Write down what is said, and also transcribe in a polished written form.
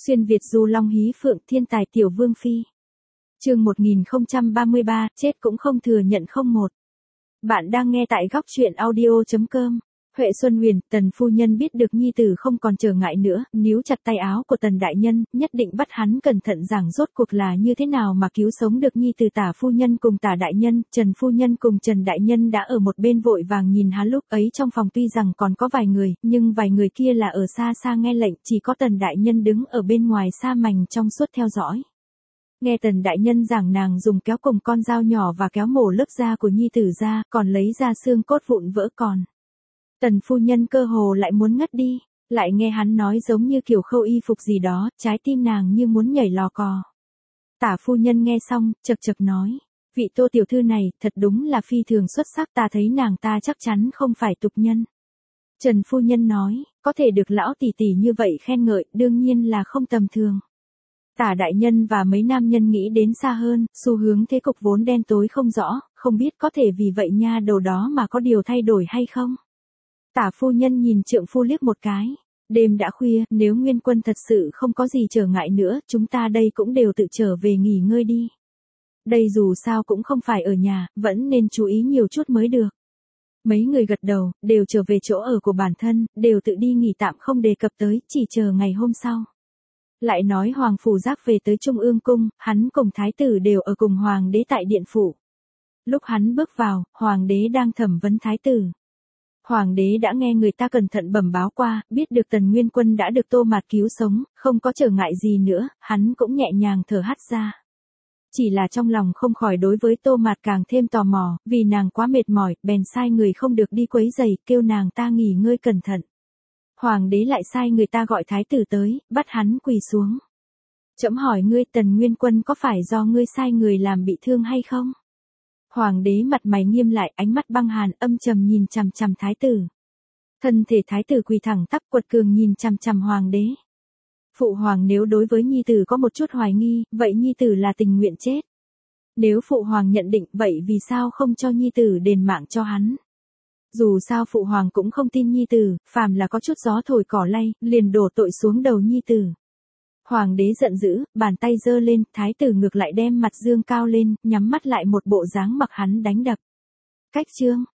Xuyên Việt du long hí phượng thiên tài tiểu vương phi. Chương 1033, chết cũng không thừa nhận không một. Bạn đang nghe tại góc truyện audio.com. Huệ Xuân Huyền, Tần phu nhân biết được nhi tử không còn trở ngại nữa, níu chặt tay áo của Tần đại nhân, nhất định bắt hắn cẩn thận giảng rốt cuộc là như thế nào mà cứu sống được nhi tử. Tả phu nhân cùng Tả đại nhân, Trần phu nhân cùng Trần đại nhân đã ở một bên vội vàng nhìn hắn. Lúc ấy trong phòng tuy rằng còn có vài người, nhưng vài người kia là ở xa xa nghe lệnh, chỉ có Tần đại nhân đứng ở bên ngoài xa mành trong suốt theo dõi. Nghe Tần đại nhân giảng, nàng dùng kéo cùng con dao nhỏ và kéo mổ lớp da của nhi tử ra, còn lấy ra xương cốt vụn vỡ còn. Tần phu nhân cơ hồ lại muốn ngất đi, lại nghe hắn nói giống như kiểu khâu y phục gì đó, trái tim nàng như muốn nhảy lò cò. Tả phu nhân nghe xong, chật chật nói, vị Tô tiểu thư này, thật đúng là phi thường xuất sắc, ta thấy nàng ta chắc chắn không phải tục nhân. Trần phu nhân nói, có thể được lão tỷ tỷ như vậy khen ngợi, đương nhiên là không tầm thường. Tả đại nhân và mấy nam nhân nghĩ đến xa hơn, xu hướng thế cục vốn đen tối không rõ, không biết có thể vì vậy nha đầu đó mà có điều thay đổi hay không. Tả phu nhân nhìn trượng phu liếc một cái. Đêm đã khuya, nếu Nguyên Quân thật sự không có gì trở ngại nữa, chúng ta đây cũng đều tự trở về nghỉ ngơi đi. Đây dù sao cũng không phải ở nhà, vẫn nên chú ý nhiều chút mới được. Mấy người gật đầu, đều trở về chỗ ở của bản thân, đều tự đi nghỉ tạm không đề cập tới, chỉ chờ ngày hôm sau. Lại nói Hoàng Phủ Giác về tới Trung ương Cung, hắn cùng Thái tử đều ở cùng Hoàng đế tại điện phủ. Lúc hắn bước vào, Hoàng đế đang thẩm vấn Thái tử. Hoàng đế đã nghe người ta cẩn thận bẩm báo qua, biết được Tần Nguyên Quân đã được Tô Mạt cứu sống, không có trở ngại gì nữa, hắn cũng nhẹ nhàng thở hắt ra. Chỉ là trong lòng không khỏi đối với Tô Mạt càng thêm tò mò, vì nàng quá mệt mỏi, bèn sai người không được đi quấy rầy, kêu nàng ta nghỉ ngơi cẩn thận. Hoàng đế lại sai người ta gọi Thái tử tới, bắt hắn quỳ xuống. Trẫm hỏi ngươi, Tần Nguyên Quân có phải do ngươi sai người làm bị thương hay không? Hoàng đế mặt mày nghiêm lại, ánh mắt băng hàn, âm trầm nhìn chằm chằm Thái tử. Thân thể Thái tử quỳ thẳng tắp, quật cường nhìn chằm chằm Hoàng đế. Phụ hoàng nếu đối với nhi tử có một chút hoài nghi, vậy nhi tử là tình nguyện chết. Nếu phụ hoàng nhận định, vậy vì sao không cho nhi tử đền mạng cho hắn? Dù sao phụ hoàng cũng không tin nhi tử, phàm là có chút gió thổi cỏ lay, liền đổ tội xuống đầu nhi tử. Hoàng đế giận dữ, bàn tay giơ lên, Thái tử ngược lại đem mặt dương cao lên, nhắm mắt lại một bộ dáng mặc hắn đánh đập. Cách chương,